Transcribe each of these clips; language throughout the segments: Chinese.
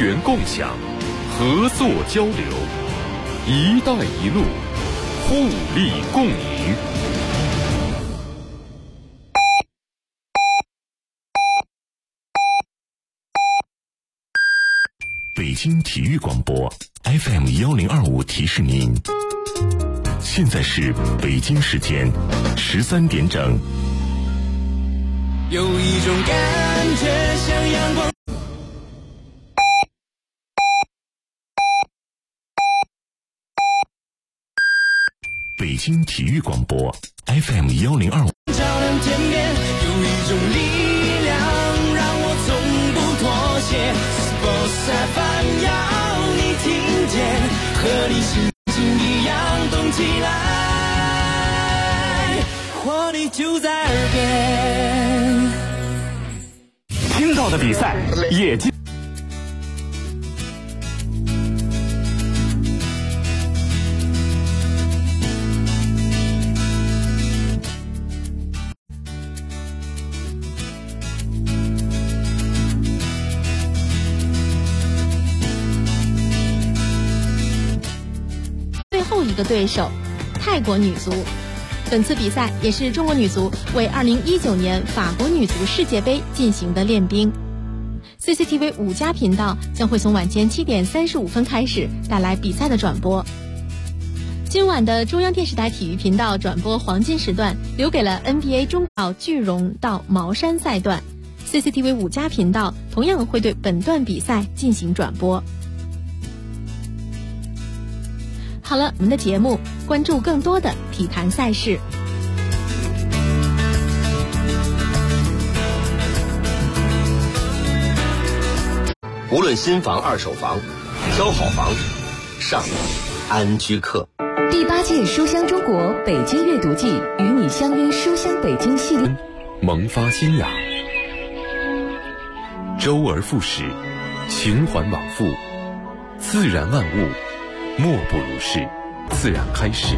源共享，合作交流，一带一路，互利共赢。 北京体育广播 FM1025提示您，现在是北京时间13点整。 有一种感觉像阳光。 北京体育广播 FM1025。 照亮天边，有一种力量让我从不妥协。Sports FM 要你听见，和你心情一样动起来，活力就在耳边。 听到的比赛也进。 最后一个对手，泰国女足。本次比赛也是中国女足为2019年法国女足世界杯进行的练兵。CCTV 5+频道将会从晚间7点35分开始带来比赛的转播。今晚的中央电视台体育频道转播黄金时段留给了 NBA 中到巨龙到茅山赛段。CCTV 5+频道同样会对本段比赛进行转播。好了，我们的节目关注更多的体坛赛事。 无论新房二手房，挑好房，上安居客。 第8届书香中国北京阅读季与你相约书香北京系列， 萌发新雅，周而复始，循环往复，自然万物莫不如是，自然开始。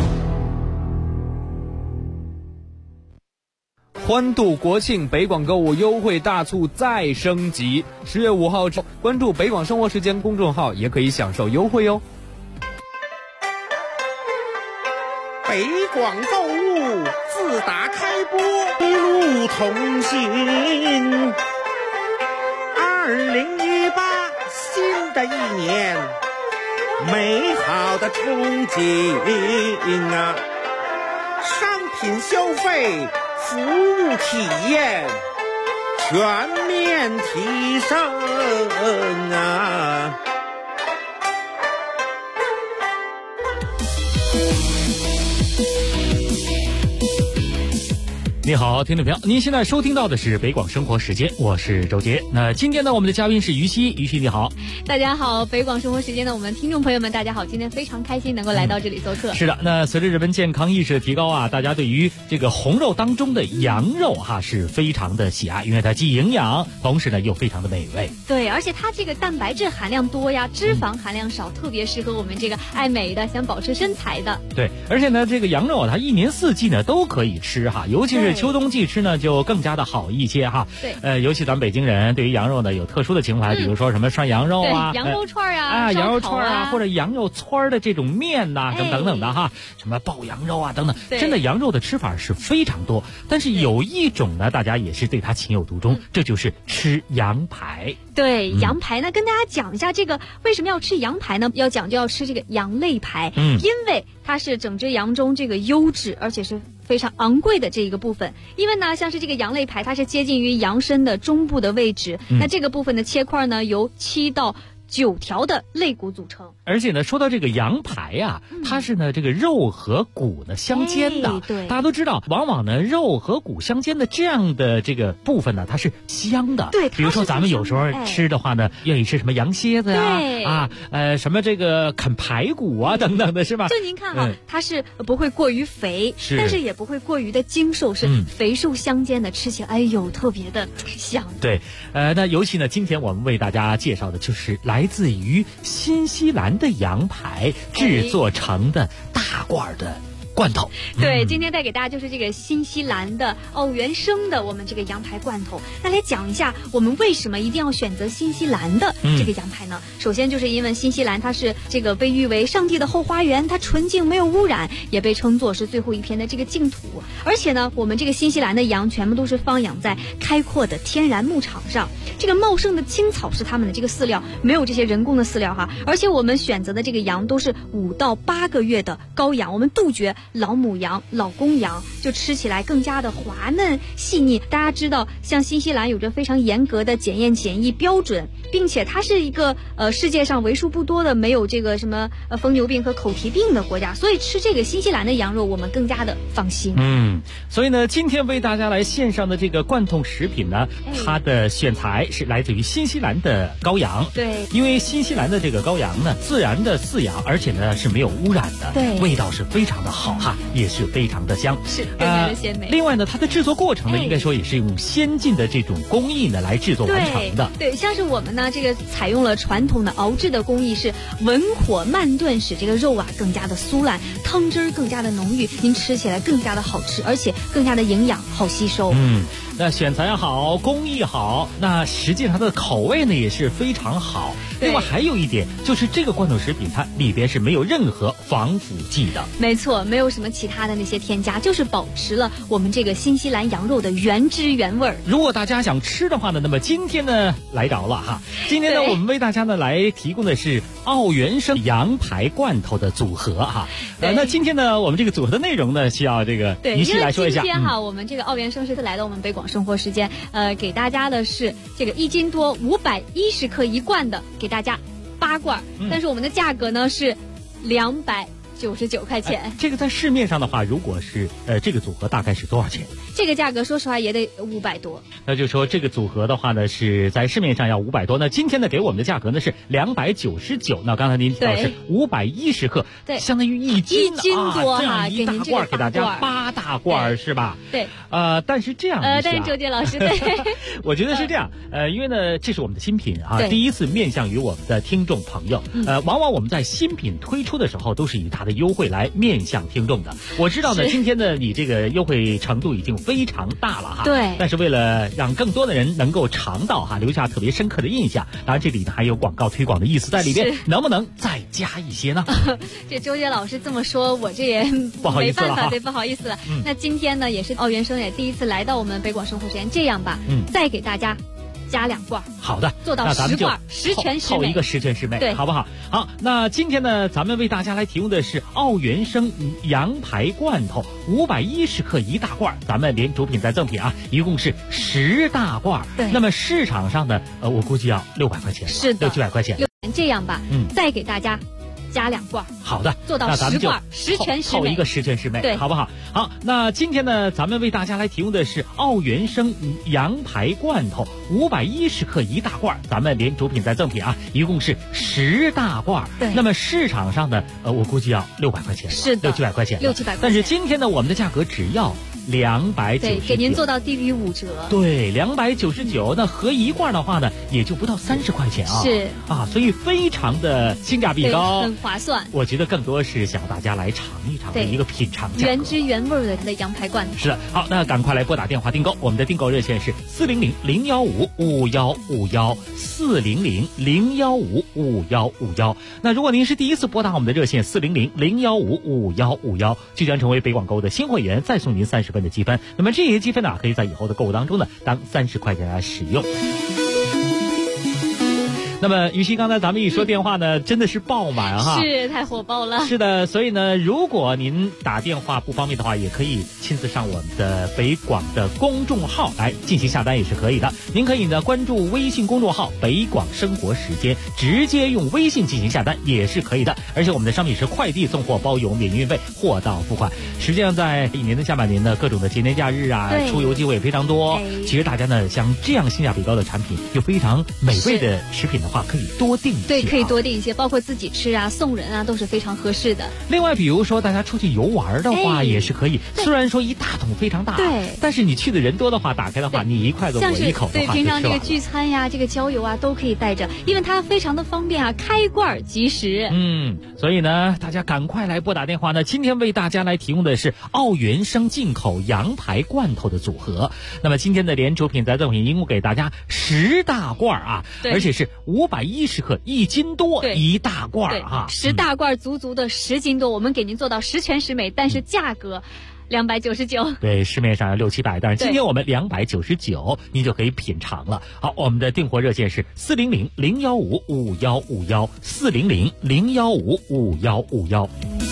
欢度国庆，北广购物优惠大促再升级。10月5号后，关注北广生活时间公众号也可以享受优惠哟。 北广购物自打开播，一路同行。2018新的一年，美好的憧憬啊！商品消费，服务体验全面提升啊！ 你好，听众朋友，您现在收听到的是北广生活时间，我是周杰。那今天呢，我们的嘉宾是于西，于西你好。 大家好，北广生活时间的我们听众朋友们，大家好，今天非常开心能够来到这里做客。 是的，那随着人们健康意识的提高啊，大家对于这个红肉当中的羊肉是非常的喜爱，因为它既营养，同时呢又非常的美味。 对，而且它这个蛋白质含量多呀，脂肪含量少，特别适合我们这个爱美的、想保持身材的。 对，而且呢，这个羊肉它一年四季呢都可以吃尤其是秋冬季吃呢就更加的好一些对， 尤其咱们北京人对于羊肉呢有特殊的情怀，比如说什么涮羊肉啊， 羊肉串羊肉串或者羊肉串的这种面等等的什么爆羊肉等等，真的羊肉的吃法是非常多，但是有一种呢，大家也是对它情有独钟，这就是吃羊排。 对，羊排呢，跟大家讲一下这个为什么要吃羊排呢？要讲究要吃这个羊肋排，因为它是整只羊中这个优质而且是非常昂贵的这一个部分。因为呢，像是这个羊肋排，它是接近于羊身的中部的位置，那这个部分的切块呢，由7到9条的肋骨组成。 而且呢，说到这个羊排它是呢这个肉和骨呢相间的。 对， 大家都知道，往往呢肉和骨相间的这样的这个部分呢，它是香的。 对， 比如说咱们有时候吃的话呢，愿意吃什么羊蝎子什么这个啃排骨等等的，是吧？ 就您看它是不会过于肥，但是也不会过于的精瘦，是肥瘦相间的，吃起来特别的香。 对，那尤其呢，今天我们为大家介绍的就是来自于新西兰的羊排制作成的大罐的罐头。 对，今天带给大家就是这个新西兰的奥原生的我们这个羊排罐头。那来讲一下我们为什么一定要选择新西兰的这个羊排呢？首先就是因为新西兰它是这个被誉为上帝的后花园，它纯净没有污染，也被称作是最后一片的这个净土。而且呢，我们这个新西兰的羊全部都是放养在开阔的天然牧场上，这个茂盛的青草是他们的这个饲料，没有这些人工的饲料哈。而且我们选择的这个羊都是5到8个月的羔羊，我们杜绝老母羊、老公羊，就吃起来更加的滑嫩细腻。大家知道，像新西兰有着非常严格的检验检疫标准，并且它是一个世界上为数不多的没有这个什么疯牛病和口蹄病的国家，所以吃这个新西兰的羊肉我们更加的放心。 所以呢，今天为大家来献上的这个罐头食品呢，它的选材是来自于新西兰的羔羊。 对， 因为新西兰的这个羔羊呢，自然的饲养，而且呢是没有污染的， 对， 味道是非常的好哈，也是非常的香， 是更加的鲜美。 另外呢，它的制作过程呢，应该说也是用先进的这种工艺呢来制作完成的。 对，像是我们呢，这个采用了传统的熬制的工艺，是文火慢炖，使这个肉啊更加的酥烂，汤汁儿更加的浓郁，您吃起来更加的好吃，而且更加的营养，好吸收。 那选材好，工艺好，那实际上它的口味呢也是非常好。另外还有一点就是这个罐头食品它里边是没有任何防腐剂的。 没错，没有什么其他的那些添加，就是保持了我们这个新西兰羊肉的原汁原味儿。 如果大家想吃的话呢，那么今天呢来着了哈。今天呢我们为大家呢来提供的是奥原生羊排罐头的组合哈。那今天呢我们这个组合的内容呢需要这个于西来说一下。 今天哈，我们这个奥原生是来到我们北广生活时间，给大家的是这个1斤多510克1罐的，给大家8罐，但是我们的价格呢是299块钱。 这个在市面上的话，如果是这个组合大概是多少钱？ 这个价格说实话也得500多。 那就说这个组合的话呢，是在市面上要500多。那今天呢给我们的价格呢是299。那刚才您提到是510克， 对， 相当于1斤多哈，这样一大罐给大家8大罐是吧？ 对。 但是这样一下， 但是周杰老师对， 我觉得是这样。因为呢这是我们的新品啊，第一次面向于我们的听众朋友。往往我们在新品推出的时候都是以大的优惠来面向听众的。我知道呢，今天呢你这个优惠程度已经非常大了哈。 对。 但是为了让更多的人能够尝到哈，留下特别深刻的印象，当然这里呢还有广告推广的意思在里边，能不能再加一些呢？ 这周杰老师这么说，我这也不好意思了， 没办法，对，不好意思了。那今天呢也是奥原生也第一次来到我们北广生活时间，这样吧，再给大家加2罐。 好的， 做到10罐，十全十美， 凑一个十全十美， 对， 好不好？好，那今天呢，咱们为大家来提供的是奥原生羊排罐头510克1大罐，咱们连主品带赠品啊，一共是10大罐。 对， 那么市场上呢，我估计要600块钱， 是的 ，600-700块钱。 这样吧，再给大家加2罐。 好的， 做到10罐，十全十美， 凑一个十全十美， 对， 好不好？好，那今天呢，咱们为大家来提供的是奥原生羊排罐头510克1大罐，咱们连主品带赠品啊，一共是10大罐。 对， 那么市场上呢，我估计要600块钱， 是的 ，600-700块钱 ，600-700块钱。 但是今天呢，我们的价格只要299， 对，给您做到低于5折。 对，299，那合1罐的话呢，也就不到30块钱啊。 是啊，所以非常的性价比高， 很划算。 我觉得更多是想大家来尝一尝的一个品尝价格， 原汁原味的羊排罐头。 是的，好，那赶快来拨打电话订购，我们的订购热线是400-015-5151，400-015-5151。那如果您是第一次拨打我们的热线400-015-5151，就将成为北广购的新会员，再送您30分的积分。那么这些积分呢，可以在以后的购物当中呢，当30块钱来使用。那么于西刚才咱们一说电话呢，真的是爆满哈， 是太火爆了。 是的，所以呢，如果您打电话不方便的话，也可以亲自上我们的北广的公众号来进行下单，也是可以的。您可以呢关注微信公众号北广生活时间，直接用微信进行下单也是可以的。而且我们的商品是快递送货包邮，免运费，货到付款。实际上在一年的下半年呢，各种的节年假日啊，出游机会也非常多。其实大家呢像这样性价比高的产品，又非常美味的食品呢， 的话，可以多订一些。 对，可以多订一些，包括自己吃啊、送人啊，都是非常合适的。 另外，比如说大家出去游玩的话，也是可以。虽然说一大桶非常大， 对， 但是你去的人多的话，打开的话，你一筷子我一口的话， 对，平常这个聚餐呀、这个郊游啊，都可以带着，因为它非常的方便啊，开罐即食。 所以呢，大家赶快来拨打电话呢。今天为大家来提供的是澳原生进口羊排罐头的组合。那么今天的连主品在赠品一共给大家10大罐啊，而且是510克，1斤多一大罐啊 ，10大罐足足的10斤多，我们给您做到10全10美，但是价格299。 对，市面上有600-700，但是今天我们299，您就可以品尝了。好，我们的订货热线是400-015-5151，400-015-5151。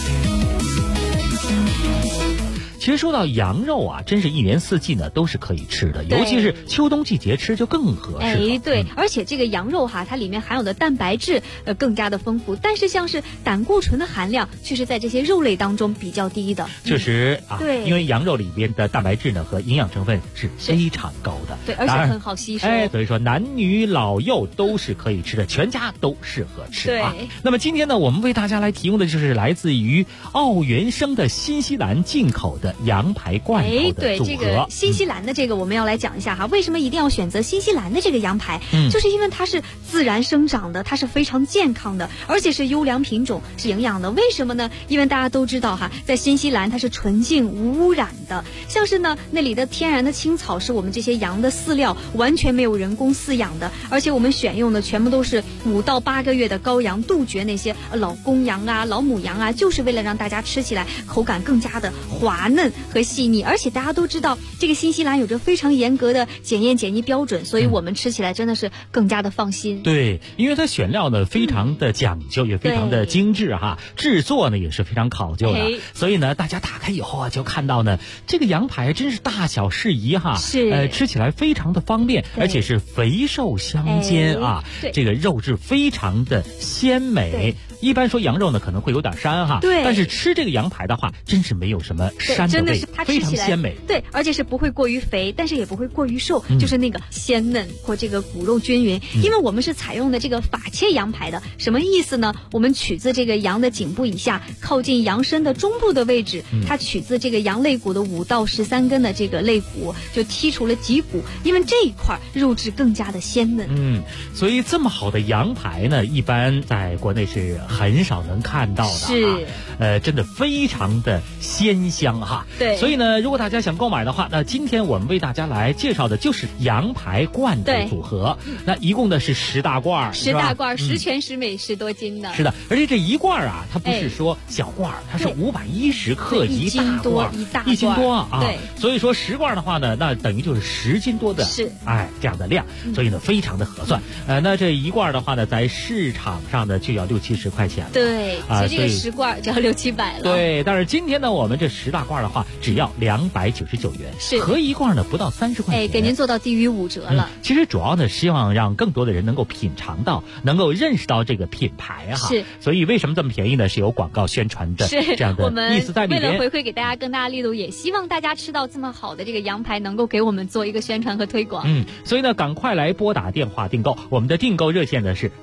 其实说到羊肉啊，真是一年四季呢都是可以吃的，尤其是秋冬季节吃就更合适。 对，而且这个羊肉哈，它里面含有的蛋白质更加的丰富，但是像是胆固醇的含量却是在这些肉类当中比较低的。 确实啊， 对， 因为羊肉里边的蛋白质呢和营养成分是非常高的， 对，而且很好吸收。 所以说男女老幼都是可以吃的，全家都适合吃啊。那么今天呢，我们为大家来提供的就是来自于澳原生的新西兰进口的羊排罐头的组合。 对，这个新西兰的这个我们要来讲一下哈，为什么一定要选择新西兰的这个羊排？就是因为它是自然生长的，它是非常健康的，而且是优良品种，是营养的。为什么呢？因为大家都知道哈，在新西兰它是纯净无污染的，像是呢那里的天然的青草是我们这些羊的饲料，完全没有人工饲养的，而且我们选用的全部都是5到8个月的羔羊，杜绝那些老公羊啊、老母羊啊，就是为了让大家吃起来口感更加的滑嫩和细腻。而且大家都知道这个新西兰有着非常严格的检验检疫标准，所以我们吃起来真的是更加的放心。 对，因为它选料呢非常的讲究，也非常的精致哈，制作呢也是非常考究的，所以呢大家打开以后啊，就看到呢这个羊排真是大小适宜哈， 是吃起来非常的方便，而且是肥瘦相间啊，这个肉质非常的鲜美。一般说羊肉呢可能会有点膻哈， 对， 但是吃这个羊排的话，真是没有什么膻的味，非常鲜美。 对，而且是不会过于肥，但是也不会过于瘦，就是那个鲜嫩或这个骨肉均匀。因为我们是采用的这个法切羊排的，什么意思呢？我们取自这个羊的颈部以下，靠近羊身的中部的位置，它取自这个羊肋骨的5到13根的这个肋骨，就剔除了脊骨，因为这一块肉质更加的鲜嫩。 所以这么好的羊排呢，一般在国内是很少能看到的， 是， 真的非常的鲜香哈。 对， 所以呢，如果大家想购买的话，那今天我们为大家来介绍的就是羊排罐头组合。那一共的是10大罐 ，10大罐，10全10美，10多斤的。 是的，而且这一罐啊，它不是说小罐，它是510克一大罐，1斤多啊。 对， 所以说10罐的话呢，那等于就是10斤多的，这样的量，所以呢非常的合算。那这一罐的话呢，在市场上呢就要60-70块钱了。 对，其实这个10罐就要600-700了。 对，但是今天呢，我们这10大罐的话，只要299元， 是合一罐呢不到30块钱， 给您做到低于5折了。 其实主要呢，希望让更多的人能够品尝到，能够认识到这个品牌哈。 是， 所以为什么这么便宜呢？是有广告宣传的这样的意思在里面。 为了回馈给大家更大的力度，也希望大家吃到这么好的这个羊排，能够给我们做一个宣传和推广。 所以呢，赶快来拨打电话订购，我们的订购热线呢是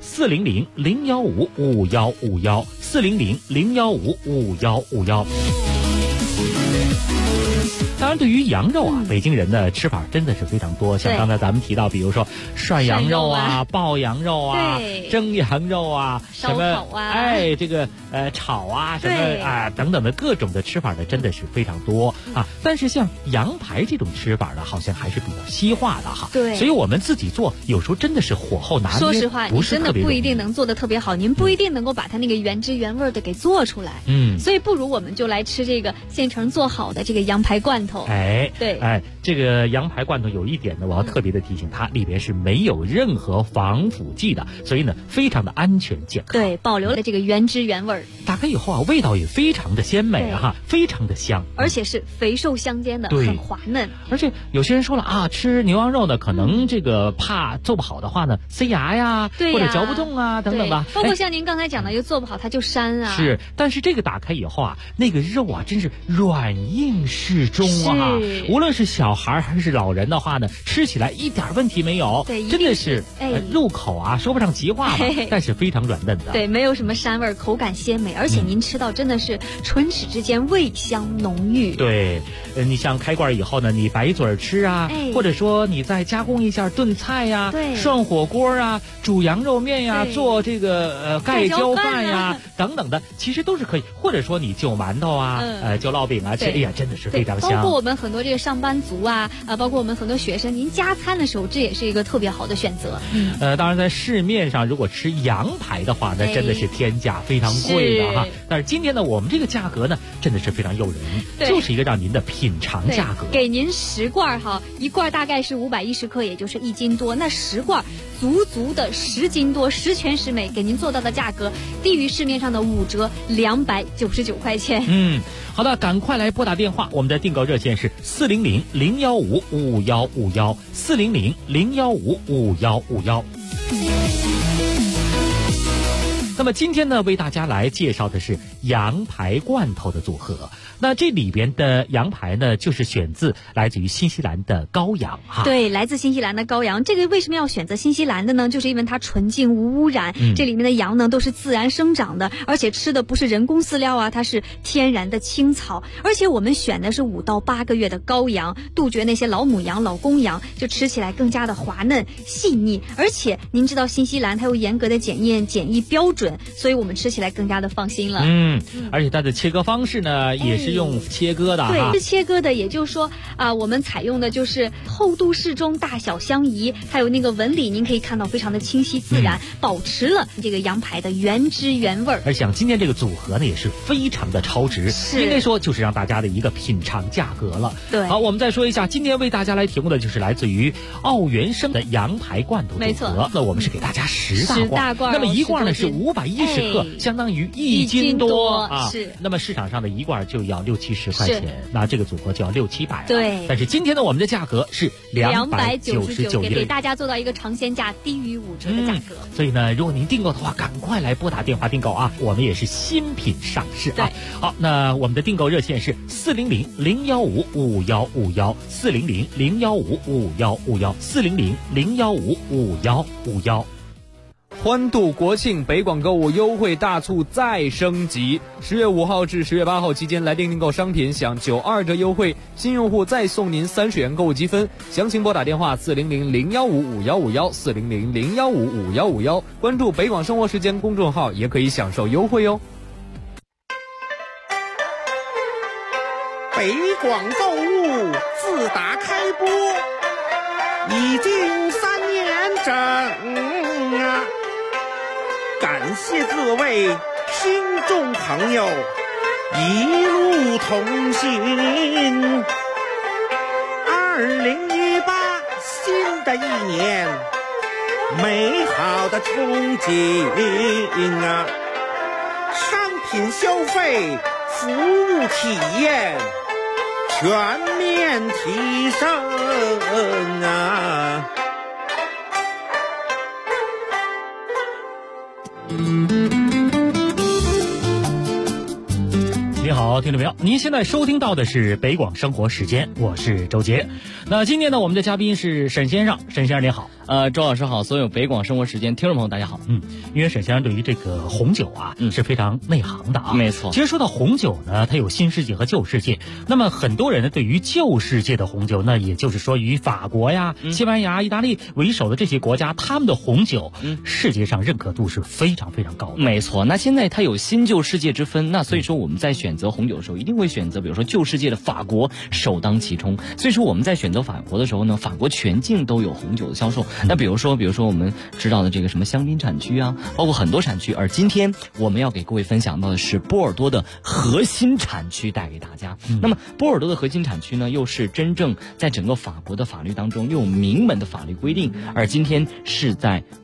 400-015-5151，400-015-5151。当然，对于羊肉啊，北京人的吃法真的是非常多。像刚才咱们提到，比如说涮羊肉啊、爆羊肉啊、蒸羊肉啊、 烧烤啊， 这个炒啊，什么啊等等的各种的吃法呢，真的是非常多啊。但是像羊排这种吃法呢，好像还是比较西化的哈。 对， 所以我们自己做，有时候真的是火候拿捏， 说实话，你真的不一定能做得特别好，您不一定能够把它那个原汁原味的给做出来。所以不如我们就来吃这个现成做好的这个羊排罐头。 这个羊排罐头有一点呢，我要特别的提醒，它里边是没有任何防腐剂的，所以呢，非常的安全健康。 对，保留了这个原汁原味。 打开以后啊，味道也非常的鲜美哈，非常的香， 而且是肥瘦相间的，很滑嫩。 而且有些人说了啊，吃牛羊肉呢，可能这个怕做不好的话呢，塞牙呀，或者嚼不动啊，等等吧。 包括像您刚才讲的，又做不好它就膻啊。 是，但是这个打开以后啊，那个肉啊，真是软硬适中啊。 哈，无论是小孩还是老人的话呢，吃起来一点问题没有， 对， 真的是入口啊说不上急话吧，但是非常软嫩的， 对，没有什么膻味，口感鲜美，而且您吃到真的是唇齿之间味香浓郁。 对，你像开罐以后呢，你白嘴吃啊，或者说你再加工一下炖菜呀，涮火锅啊，煮羊肉面呀，做这个盖浇饭呀等等的，其实都是可以，或者说你就馒头啊，就烙饼啊，吃，哎呀，真的是非常香。 包括我们很多这个上班族啊，包括我们很多学生，您加餐的时候，这也是一个特别好的选择。 当然在市面上如果吃羊排的话，那真的是天价非常贵的哈。但是今天呢，我们这个价格呢，真的是非常诱人，就是一个让您的品尝价格。 给您10罐哈，一罐大概是510克，也就是1斤多，那10罐足足的10斤多，十全十美，给您做到的价格低于市面上的5折，299块钱。 好的，赶快来拨打电话，我们的订购热线是400-015-5151，400-015-5151。那么今天呢，为大家来介绍的是羊排罐头的组合。那这里边的羊排呢，就是选自来自于新西兰的羔羊哈。 对，来自新西兰的羔羊。这个为什么要选择新西兰的呢？就是因为它纯净无污染，这里面的羊呢都是自然生长的，而且吃的不是人工饲料啊，它是天然的青草。而且我们选的是5到8个月的羔羊，杜绝那些老母羊、老公羊，就吃起来更加的滑嫩细腻。而且您知道新西兰它有严格的检验检疫标准，所以我们吃起来更加的放心了。 而且它的切割方式呢，也是用切割的对，是切割的，也就是说我们采用的就是厚度适中，大小相宜，还有那个纹理，您可以看到非常的清晰自然，保持了这个羊排的原汁原味。 而像今天这个组合呢，也是非常的超值，应该说就是让大家的一个品尝价格了。 对， 好，我们再说一下，今天为大家来提供的就是来自于奥原生的羊排罐头组合。 没错， 那我们是给大家10大罐，那么一罐呢是510克，相当于1斤多啊。 是， 那么市场上的一罐就要60-70块钱，那这个组合就要600-700了。 对， 但是今天呢，我们的价格是299， 给大家做到一个尝鲜价，低于5折的价格。 所以呢，如果您订购的话，赶快来拨打电话订购啊！我们也是新品上市啊。好，那我们的订购热线是400-015-5151，400-015-5151，400-015-5151。 欢度国庆，北广购物优惠大促再升级！10月5号至10月8号期间来电订购商品享92折优惠，新用户再送您30元购物积分。详情拨打电话400-015-5151，400-015-5151，关注北广生活时间公众号也可以享受优惠哟。 北广购物自打开播已经3年整啊！感谢各位听众朋友一路同行。2018新的一年，美好的憧憬啊！商品消费、服务体验全面提升啊！ 你好，听众朋友，您现在收听到的是北广生活时间，我是周杰。那今天呢，我们的嘉宾是沈先生，沈先生您好。 周老师好，所有北广生活时间听众朋友大家好。 因为沈先生对于这个红酒啊，是非常内行的啊。 没错。 其实说到红酒呢，它有新世界和旧世界。那么很多人呢，对于旧世界的红酒，那也就是说以法国呀、西班牙、意大利为首的这些国家，他们的红酒，世界上认可度是非常非常高的。 没错。那现在它有新旧世界之分，那所以说我们在选择红酒的时候，一定会选择比如说旧世界的法国首当其冲。所以说我们在选择法国的时候呢，法国全境都有红酒的销售。那比如说我们知道的这个什么香槟产区啊，包括很多产区。而今天我们要给各位分享到的是波尔多的核心产区带给大家。那么波尔多的核心产区呢，又是真正在整个法国的法律当中又有明文的法律规定，而今天是在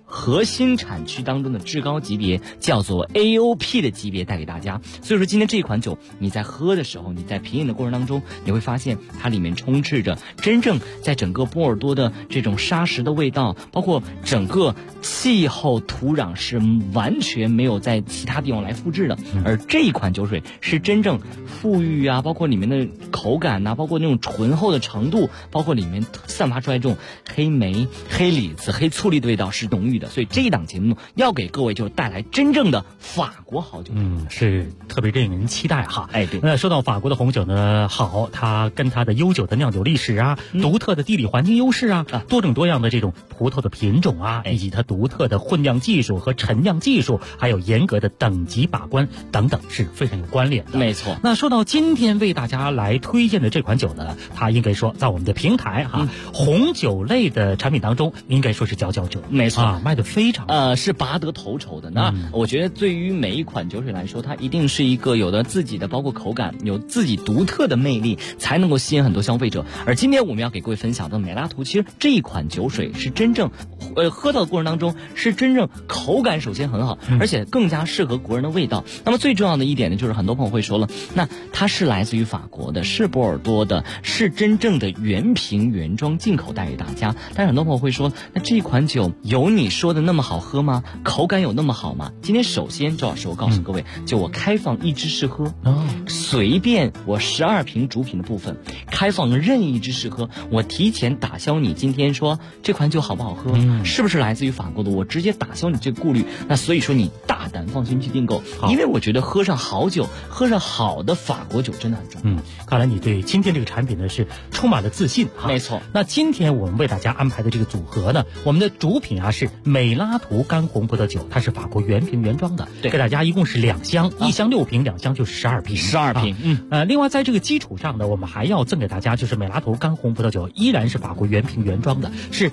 核心产区当中的至高级别，叫做 AOP 的级别带给大家。所以说今天这款酒你在喝的时候，你在品饮的过程当中，你会发现它里面充斥着真正在整个波尔多的这种沙石的味道，包括整个气候土壤是完全没有在其他地方来复制的。而这一款酒水是真正富裕啊，包括里面的口感啊，包括那种醇厚的程度，包括里面散发出来这种黑莓、黑李子、黑醋栗的味道是浓郁的。所以这一档节目要给各位就带来真正的法国好酒。 是特别令人期待哈。 哎，对。 那说到法国的红酒呢，好，它跟它的悠久的酿酒历史啊，独特的地理环境优势啊，多种多样的这种葡萄的品种啊，以及它独特的混酿技术和陈酿技术，还有严格的等级把关等等，是非常有关联的。 没错。 那说到今天为大家来推荐的这款酒呢，它应该说在我们的平台哈，红酒类的产品当中应该说是佼佼者。 没错啊，卖的非常是拔得头筹的。那我觉得对于每一款酒水来说，它一定是一个有的自己的包括口感，有自己独特的魅力，才能够吸引很多消费者。而今天我们要给各位分享的美拉图，其实这一款酒水是真正喝到的过程当中是真正口感首先很好，而且更加适合国人的味道。那么最重要的一点呢，就是很多朋友会说了，那它是来自于法国的，是波尔多的，是真正的原瓶原装进口带给大家。但是很多朋友会说，那这款酒有你说的那么好喝吗？口感有那么好吗？今天首先周老师我告诉各位，就我开放一支试喝，随便我12瓶主品的部分开放任意一支试喝，我提前打消你今天说这款酒好不好喝，是不是来自于法国的，我直接打消你这个顾虑。那所以说你大胆放心去订购，因为我觉得喝上好酒，喝上好的法国酒真的很重要。 看来你对今天这个产品呢是充满了自信哈。 没错。 那今天我们为大家安排的这个组合呢，我们的主品啊是美拉图干红葡萄酒，它是法国原瓶原装的， 对， 给大家一共是2箱，1箱6瓶，2箱就是12瓶 ，12瓶。 另外在这个基础上呢，我们还要赠给大家就是美拉图干红葡萄酒，依然是法国原瓶原装的，是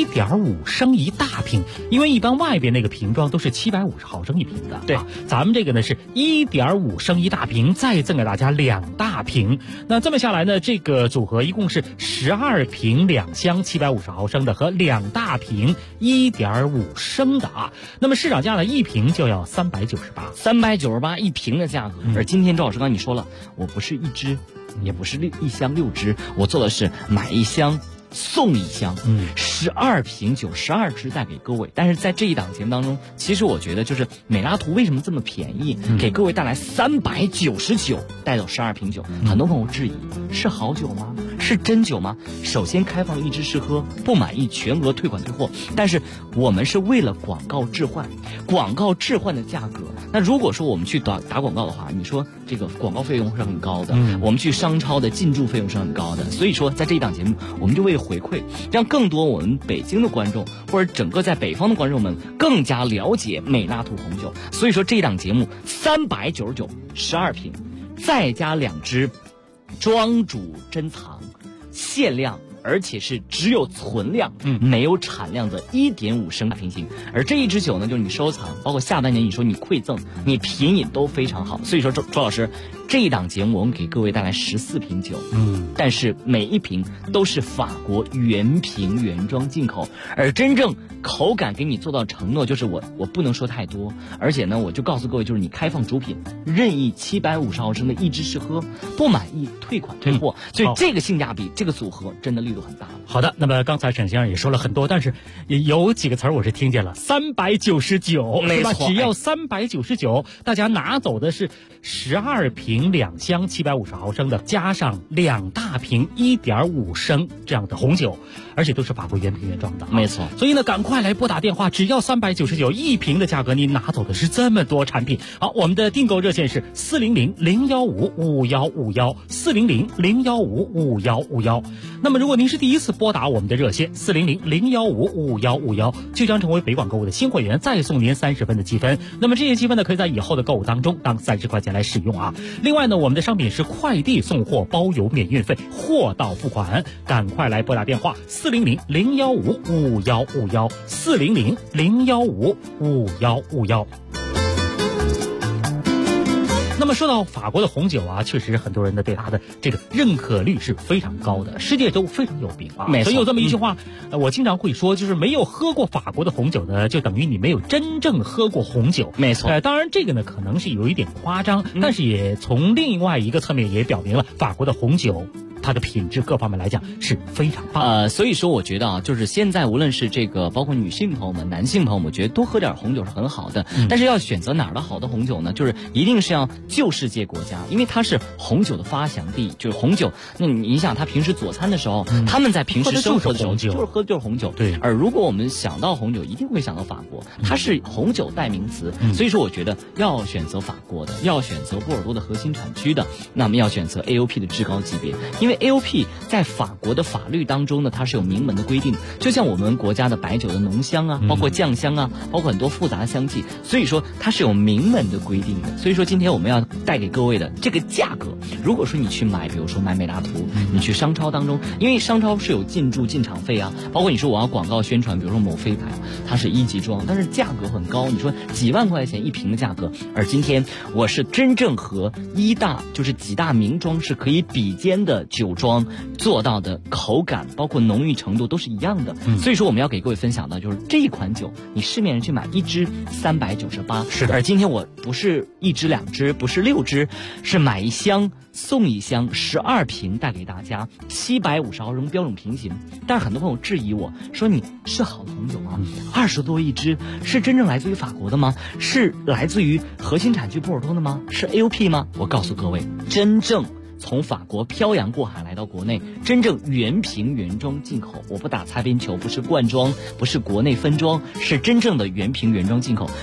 1.5升一大瓶，因为一般外边那个瓶装都是750毫升一瓶的， 对， 咱们这个呢是1.5升一大瓶，再赠给大家2大瓶。那这么下来呢，这个组合一共是12瓶2箱750毫升的和2大瓶1.5升的啊。那么市场价呢，一瓶就要398 一瓶的价格。而今天周老师刚才你说了，我不是一支，也不是1箱6支，我做的是买1箱送1箱，12瓶酒12支带给各位。但是在这一档节目当中，其实我觉得就是美拉图为什么这么便宜，给各位带来399带走12瓶酒。很多朋友质疑，是好酒吗？是真酒吗？首先开放一支试喝，不满意全额退款退货。但是我们是为了广告置换，广告置换的价格。那如果说我们去打广告的话，你说这个广告费用是很高的，我们去商超的进驻费用是很高的。所以说在这一档节目，我们就为回馈，让更多我们北京的观众或者整个在北方的观众们更加了解美拉图红酒。所以说这一档节目399 12瓶，再加2支庄主珍藏限量，而且是只有存量，没有产量的1.5升大瓶型。而这一支酒呢，就是你收藏，包括下半年你说你馈赠，你品饮都非常好。所以说周老师，这一档节目我们给各位带来14瓶酒，但是每一瓶都是法国原瓶原装进口，而真正口感给你做到承诺，就是我不能说太多，而且呢，我就告诉各位，就是你开放主品，任意750毫升的一支试喝，不满意退款退货。所以这个性价比，这个组合真的力度很大。 好的，那么刚才沈先生也说了很多，但是有几个词儿我是听见了，399， 没错， 只要399，大家拿走的是12瓶2箱750毫升的，加上2大瓶1.5升这样的红酒，而且都是法国原瓶原装的， 没错。 所以呢，赶快来拨打电话，只要399一瓶的价格，你拿走的是这么多产品。好，我们的订购热线是400-015-5151，400-015-5151。那么如果您是第一次拨打我们的热线400-015-5151，就将成为北广购物的新会员，再送您30分的积分。那么这些积分呢，可以在以后的购物当中当30块钱来使用啊。另外呢，我们的商品是快递送货，包邮免运费，货到付款。赶快来拨打电话400-015-5151，400-015-5151。 那么说到法国的红酒啊，确实很多人呢对它的这个认可率是非常高的，世界都非常有名啊。 没错， 所以有这么一句话，我经常会说，就是没有喝过法国的红酒呢，就等于你没有真正喝过红酒。 没错。 当然这个呢可能是有一点夸张，但是也从另外一个侧面也表明了法国的红酒它的品质各方面来讲是非常棒。 所以说我觉得啊，就是现在无论是这个包括女性朋友们、男性朋友们，我觉得多喝点红酒是很好的。但是要选择哪儿的好的红酒呢？就是一定是要旧世界国家，因为它是红酒的发祥地。就是红酒，那你想他平时佐餐的时候，他们在平时生活的时候就是喝的就是红酒。 对。 而如果我们想到红酒，一定会想到法国，它是红酒代名词。所以说我觉得要选择法国的，要选择波尔多的核心产区的，那么要选择 AOP 的至高级别，因为 AOP 在法国的法律当中呢，它是有明文的规定，就像我们国家的白酒的浓香啊，包括酱香啊，包括很多复杂的香气，所以说它是有明文的规定的。所以说今天我们要带给各位的这个价格，如果说你去买，比如说买美拉图，你去商超当中，因为商超是有进驻进场费啊，包括你说我要广告宣传，比如说某飞牌，它是1级装，但是价格很高，你说几万块钱一瓶的价格，而今天我是真正和就是几大名庄是可以比肩的酒庄做到的口感，包括浓郁程度都是一样的。所以说我们要给各位分享的就是这一款酒，你市面上去买1支398， 是的。 而今天我不是1支2支，不是6支，是买1箱送1箱12瓶带给大家，750毫升标准瓶型。但是很多朋友质疑我说，你是好的红酒吗？20多1支，是真正来自于法国的吗？是来自于核心产区波尔多的吗？是 AOP 吗？我告诉各位，真正从法国漂洋过海来到国内，真正原瓶原装进口，我不打擦边球，不是罐装，不是国内分装，是真正的原瓶原装进口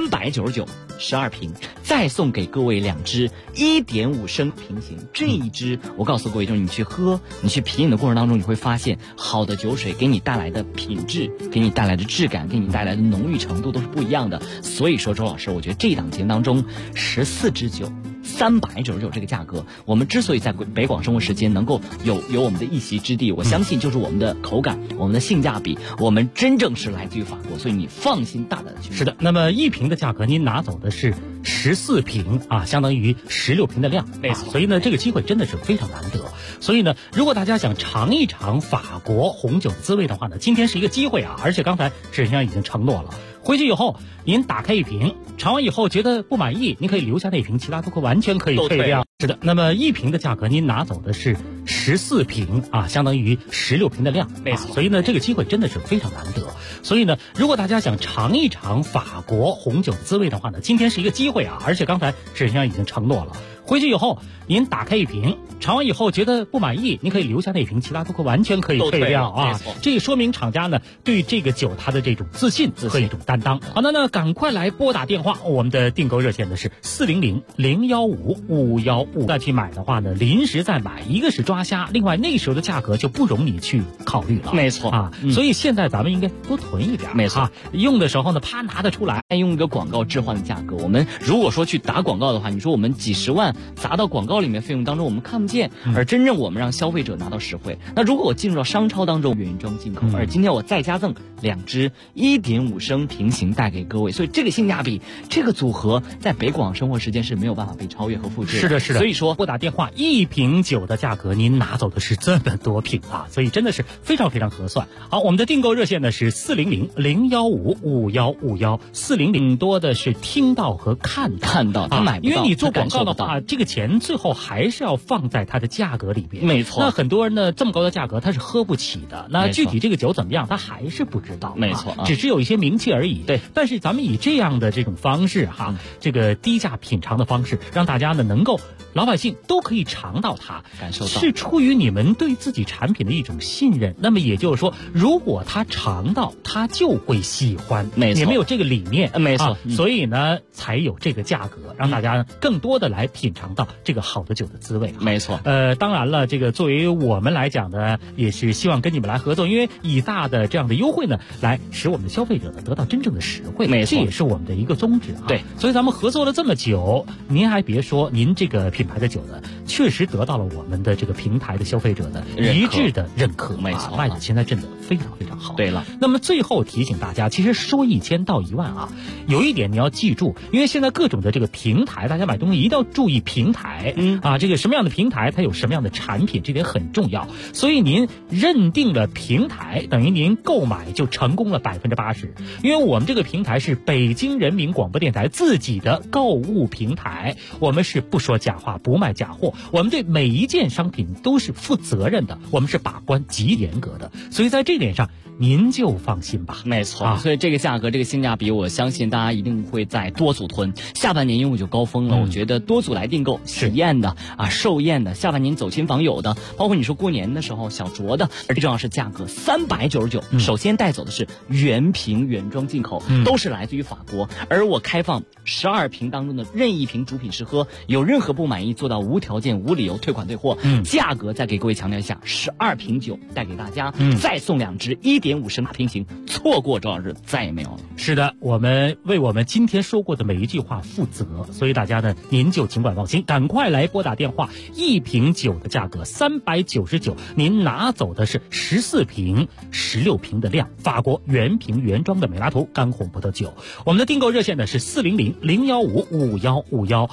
，399。12瓶，再送给各位2支1.5升瓶型。这一支我告诉各位，就是你去喝，你去品饮的过程当中，你会发现好的酒水给你带来的品质，给你带来的质感，给你带来的浓郁程度都是不一样的。所以说周老师，我觉得这档节目当中14支酒399这个价格，我们之所以在北广生活时间能够有我们的一席之地，我相信就是我们的口感，我们的性价比，我们真正是来自于法国，所以你放心大胆的去。 是的，那么1瓶的价格您拿走的是14瓶啊，相当于16瓶的量， 没错。 所以呢，这个机会真的是非常难得。所以呢，如果大家想尝一尝法国红酒的滋味的话呢，今天是一个机会啊！而且刚才沈先生已经承诺了，回去以后您打开1瓶，尝完以后觉得不满意，您可以留下那瓶，其他都完全可以退掉。是的，那么1瓶的价格您拿走的是14瓶啊，相当于16瓶的量， 没错。 所以呢，这个机会真的是非常难得。所以呢，如果大家想尝一尝法国红酒的滋味的话呢，今天是一个机会啊！而且刚才沈先生已经承诺了，回去以后您打开1瓶，尝完以后觉得不满意，您可以留下那瓶，其他都完全可以退掉啊！这也说明厂家呢对这个酒它的这种自信和一种担当。好的呢，赶快来拨打电话，我们的订购热线呢是400-015-515。再去买的话呢，临时再买，一个是抓瞎，另外那时候的价格就不容你去考虑了。 没错啊，所以现在咱们应该多囤一点。 没错啊，用的时候呢，啪拿得出来， 用一个广告置换的价格。我们如果说去打广告的话，你说我们几十万砸到广告里面费用当中，我们看不见，而真正我们让消费者拿到实惠。那如果我进入到商超当中原装进口，而今天我再加赠2支1.5升瓶型带给各位，所以这个性价比，这个组合在北广生活时间是没有办法被超越和复制的。 是的，是的。 所以说拨打电话，1瓶酒的价格您拿走的是这么多瓶啊，所以真的是非常非常合算。好，我们的订购热线呢是400-015-515，400多的是听到和看到， 他买不到， 因为你做广告的话，这个钱最后还是要放在它的价格里边。 没错。 那很多人呢，这么高的价格他是喝不起的。那具体这个酒怎么样，他还是不知道。 没错， 只是有一些名气而已。 对。 但是咱们以这样的这种方式哈，这个低价品尝的方式，让大家呢能够老百姓都可以尝到它， 感受到， 是出于你们对自己产品的一种信任。那么也就是说，如果他尝到，他就会喜欢。 没错， 你们有这个理念， 没错， 所以呢才有这个价格，让大家更多的来品尝。 尝到这个好的酒的滋味。 没错。 当然了，这个作为我们来讲呢，也是希望跟你们来合作，因为以大的这样的优惠呢，来使我们的消费者呢得到真正的实惠。 没错， 这也是我们的一个宗旨啊。 对， 所以咱们合作了这么久，您还别说，您这个品牌的酒呢，确实得到了我们的这个平台的消费者的一致的认可。 没错， 卖的现在真的非常非常好。 对了， 那么最后提醒大家，其实说1000到1万啊，有一点你要记住，因为现在各种的这个平台，大家买东西一定要注意平台。这个什么样的平台，它有什么样的产品，这点很重要。所以您认定了平台，等于您购买就成功了80%。因为我们这个平台是北京人民广播电台自己的购物平台，我们是不说假话，不卖假货，我们对每一件商品都是负责任的，我们是把关极严格的。所以在这点上，您就放心吧。 没错，所以这个价格，这个性价比，我相信大家一定会再多组囤。下半年因为就高峰了，我觉得多组来订购，喜宴的寿宴的，下半年走亲访友的，包括你说过年的时候小酌的，而最重要是价格399。首先带走的是原瓶原装进口，都是来自于法国，而我开放12瓶当中的任意瓶主品试喝，有任何不满意做到无条件无理由退款退货。价格再给各位强调一下，12瓶酒带给大家，再送2支1.5升大瓶型，错过周老师再也没有了。 是的，我们为我们今天说过的每一句话负责，所以大家呢，您就尽管放心，赶快来拨打电话。1瓶酒的价格399，您拿走的是14瓶、16瓶的量，法国原瓶原装的美拉图干红葡萄酒。我们的订购热线呢是400-015-5151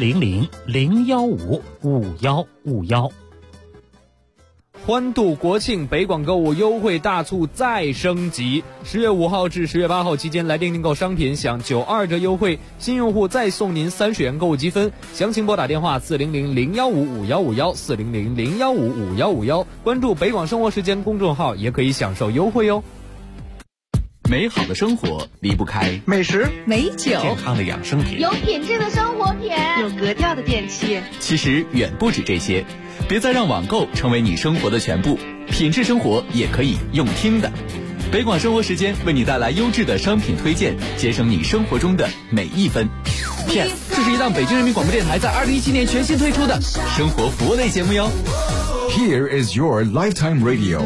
400-015-5151。 欢度国庆，北广购物优惠大促再升级。10月5号至10月8号期间来电订购商品享92折优惠，新用户再送您30元购物积分。详情拨打电话400-015-5151 400-015-5151，关注北广生活时间公众号也可以享受优惠哟。 美好的生活离不开美食、 美酒、 健康的养生品、 有品质的生活品、 有格调的电器。 其实远不止这些，别再让网购成为你生活的全部，品质生活也可以用听的。北广生活时间为你带来优质的商品推荐，节省你生活中的每一分。PS， 这是一档北京人民广播电台在2017年全新推出的生活服务类节目哟。 Here is your lifetime radio。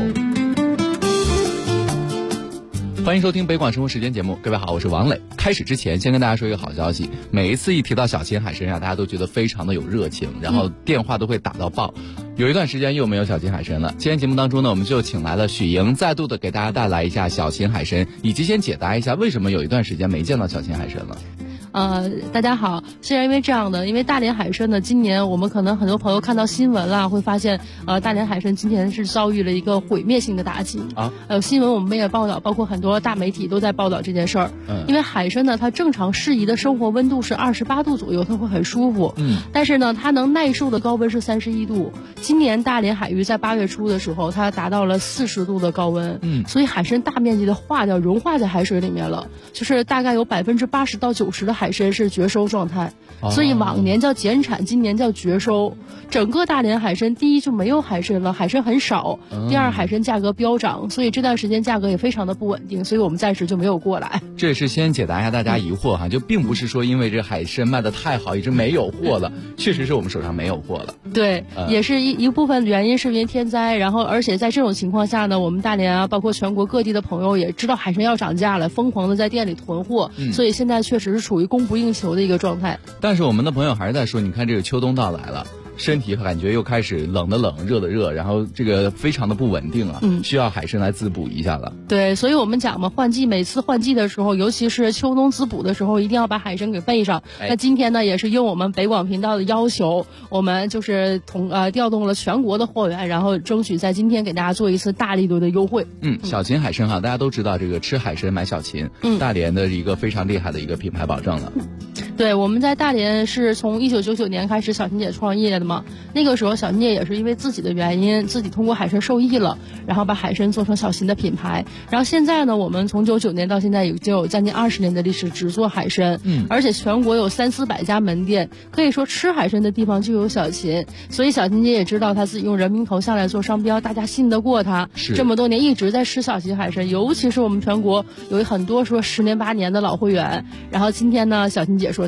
欢迎收听北广生活时间节目，各位好，我是王磊。开始之前先跟大家说一个好消息，每一次一提到小秦海参大家都觉得非常的有热情，然后电话都会打到爆。有一段时间又没有小秦海参了，今天节目当中呢，我们就请来了许莹，再度的给大家带来一下小秦海参，以及先解答一下为什么有一段时间没见到小秦海参了。 大家好，是因为这样的，因为大连海参呢，今年我们可能很多朋友看到新闻啦，会发现大连海参今年是遭遇了一个毁灭性的打击啊。新闻我们也报道，包括很多大媒体都在报道这件事儿。因为海参呢，它正常适宜的生活温度是28度左右，它会很舒服。但是呢，它能耐受的高温是31度。今年大连海域在8月初的时候，它达到了40度的高温。所以海参大面积的融化在海水里面了，就是大概有80%到90%的海参是绝收状态，所以往年叫减产，今年叫绝收。整个大连海参，第一就没有海参了，海参很少；第二，海参价格飙涨，所以这段时间价格也非常的不稳定，所以我们暂时就没有过来。 这也是先解答一下大家疑惑哈，就并不是说因为这海参卖的太好，一直没有货了，确实是我们手上没有货了。 对，也是一部分原因是因为天灾，然后而且在这种情况下呢，我们大连啊，包括全国各地的朋友也知道海参要涨价了，疯狂的在店里囤货，所以现在确实是处于供不应求的一个状态。 但是我们的朋友还是在说，你看这个秋冬到来了，身体感觉又开始冷的冷，热的热，然后这个非常的不稳定啊，需要海参来滋补一下了。 对，所以我们讲嘛，每次换季的时候，尤其是秋冬滋补的时候，一定要把海参给备上。那今天呢，也是应我们北广频道的要求，我们就是调动了全国的货源，然后争取在今天给大家做一次大力度的优惠。 小秦海参哈，大家都知道这个吃海参买小秦，大连的一个非常厉害的一个品牌保证了。 对，我们在大连是从1999年开始小秦姐创业的嘛，那个时候小秦姐也是因为自己的原因，自己通过海参受益了，然后把海参做成小秦的品牌。然后现在呢，我们从99年到现在已经有将近20年的历史，只做海参，而且全国有300-400家门店，可以说吃海参的地方就有小秦。所以小秦姐也知道她自己用人民头像来做商标，大家信得过她，这么多年一直在吃小秦海参，尤其是我们全国有很多说10年8年的老会员。然后今天呢，小秦姐说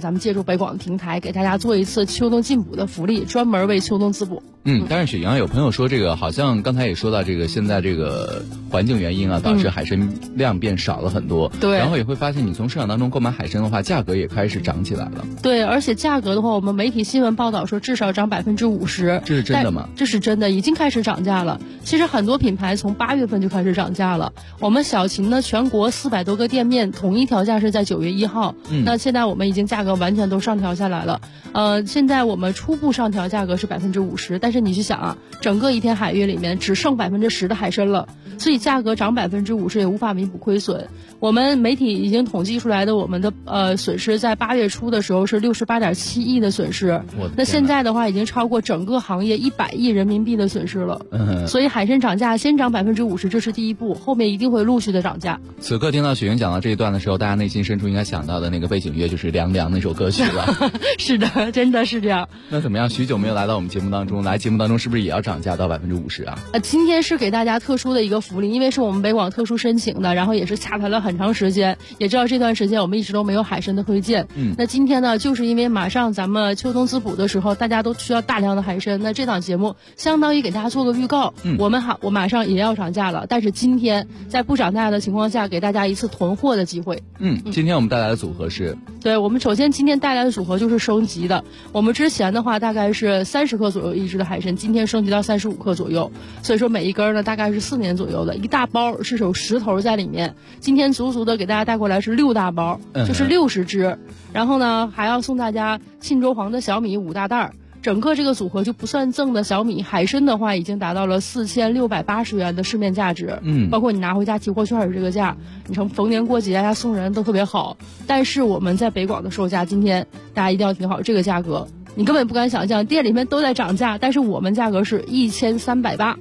咱们借助北广的平台，给大家做一次秋冬进补的福利，专门为秋冬滋补。 但是雪阳有朋友说，这个好像刚才也说到，这个现在这个环境原因啊，导致海参量变少了很多。 对， 然后也会发现，你从市场当中购买海参的话，价格也开始涨起来了。 对，而且价格的话，我们媒体新闻报道说至少涨50%。 这是真的吗？ 这是真的，已经开始涨价了。其实很多品牌从8月份就开始涨价了。我们小秦呢，全国400多个店面统一调价是在9月1号。那现在我们已经价格完全都上调下来了。现在我们初步上调价格是50%，但是你去想啊，整个一片海域里面只剩10%的海参了，所以价格涨50%也无法弥补亏损。我们媒体已经统计出来的，我们的损失在8月初的时候是68.7亿的损失，那现在的话已经超过整个行业100亿人民币的损失了。所以海参涨价先涨50%，这是第一步，后面一定会陆续的涨价。 此刻听到雪莹讲到这一段的时候，大家内心深处应该想到的那个背景乐就是《凉凉》那首歌曲了。 是的，真的是这样。 那怎么样？许久没有来到我们节目当中，来节目当中是不是也要涨价到50%啊？ 今天是给大家特殊的一个福利，因为是我们北广特殊申请的，然后也是洽谈了很长时间，也知道这段时间我们一直都没有海参的推荐。那今天呢，就是因为马上咱们秋冬滋补的时候，大家都需要大量的海参，那这档节目相当于给大家做个预告。我马上也要涨价了，但是今天在不涨价的情况下，给大家一次囤货的机会。 今天我们带来的组合是， 对，我们首先今天带来的组合就是升级的。我们之前的话大概是30克左右一只的海参，今天升级到35克左右，所以说每一根呢大概是4年左右的，一大包是有10头在里面。今天足足的给大家带过来是6大包，就是60只。然后呢，还要送大家沁州黄的小米5大袋。整个这个组合就不算赠的小米，海参的话已经达到了4680元的市面价值。包括你拿回家提货券的这个价，你从逢年过节呀送人都特别好。但是我们在北广的售价，今天大家一定要听好这个价格，你根本不敢想象，店里面都在涨价，但是我们价格是1380。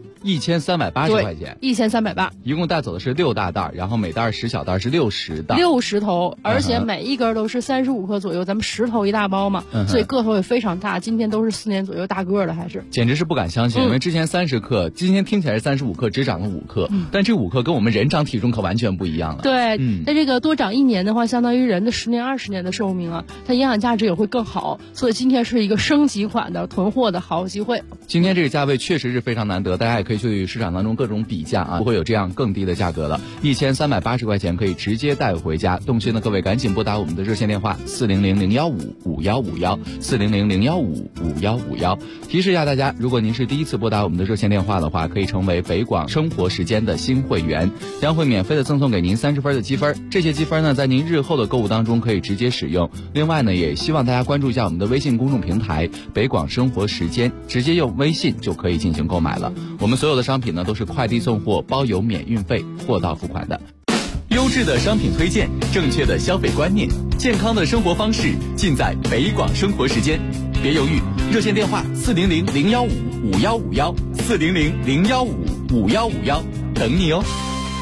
1380块钱 ，1380， 一共带走的是6大袋，然后每袋10小袋是60袋 ，60头，而且每一根都是35克左右，咱们10头一大包嘛，所以个头也非常大。今天都是4年左右大个的，还是简直是不敢相信，因为之前30克，今天听起来是35克，只涨了5克，但这5克跟我们人长体重可完全不一样了。 对，那这个多长1年的话，相当于人的10年20年的寿命啊，它营养价值也会更好，所以今天是一个升级款的囤货的好机会。 今天这个价位确实是非常难得，大家也可以去市场当中各种比价啊，不会有这样更低的价格了。1380块钱可以直接带回家。动心的各位赶紧拨打我们的热线电话400-015-5151，400-015-5151。提示一下大家，如果您是第一次拨打我们的热线电话的话，可以成为北广生活时间的新会员，将会免费的赠送给您30分的积分。这些积分呢，在您日后的购物当中可以直接使用。另外呢，也希望大家关注一下我们的微信公众平台北广生活时间，直接用微信就可以进行购买了。我们所有的商品呢都是快递送货，包邮免运费，货到付款的。 优质的商品推荐，正确的消费观念，健康的生活方式，尽在北广生活时间。别犹豫，热线电话400-015-5151，400-015-5151，等你哦。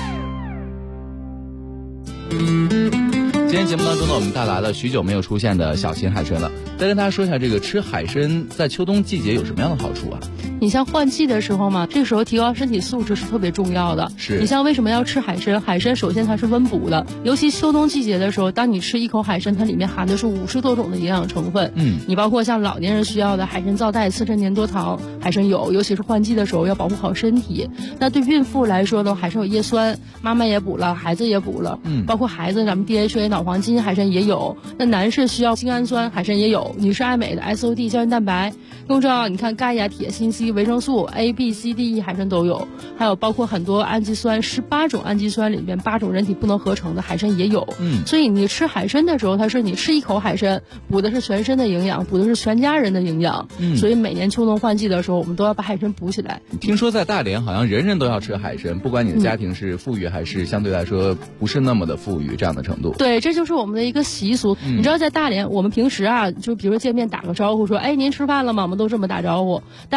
今天节目当中呢，我们带来了许久没有出现的小秦海参了。再跟大家说一下，这个吃海参在秋冬季节有什么样的好处啊？ 你像换季的时候嘛，这个时候提高身体素质是特别重要的。 是。 你像为什么要吃海参？海参首先它是温补的，尤其秋冬季节的时候，当你吃一口海参，它里面含的是50多种的营养成分。你包括像老年人需要的海参皂苷、刺身粘多糖，海参有，尤其是换季的时候要保护好身体。那对孕妇来说呢，海参有叶酸，妈妈也补了，孩子也补了。包括孩子咱们 DHA 脑黄金海参也有。那男士需要精氨酸，海参也有。女士爱美的 SOD 胶原蛋白。更重要，你看钙呀、铁、锌、硒、维生素 A、B、C、D、E 海参都有，还有包括很多氨基酸，18种氨基酸里面8种人体不能合成的海参也有。所以你吃海参的时候，它是你吃一口海参，补的是全身的营养，补的是全家人的营养。所以每年秋冬换季的时候，我们都要把海参补起来。 听说在大连好像人人都要吃海参，不管你的家庭是富裕还是相对来说不是那么的富裕这样的程度。 对，这就是我们的一个习俗。你知道在大连，我们平时啊，就比如说见面打个招呼说，哎，您吃饭了吗？我们都这么打招呼。但是在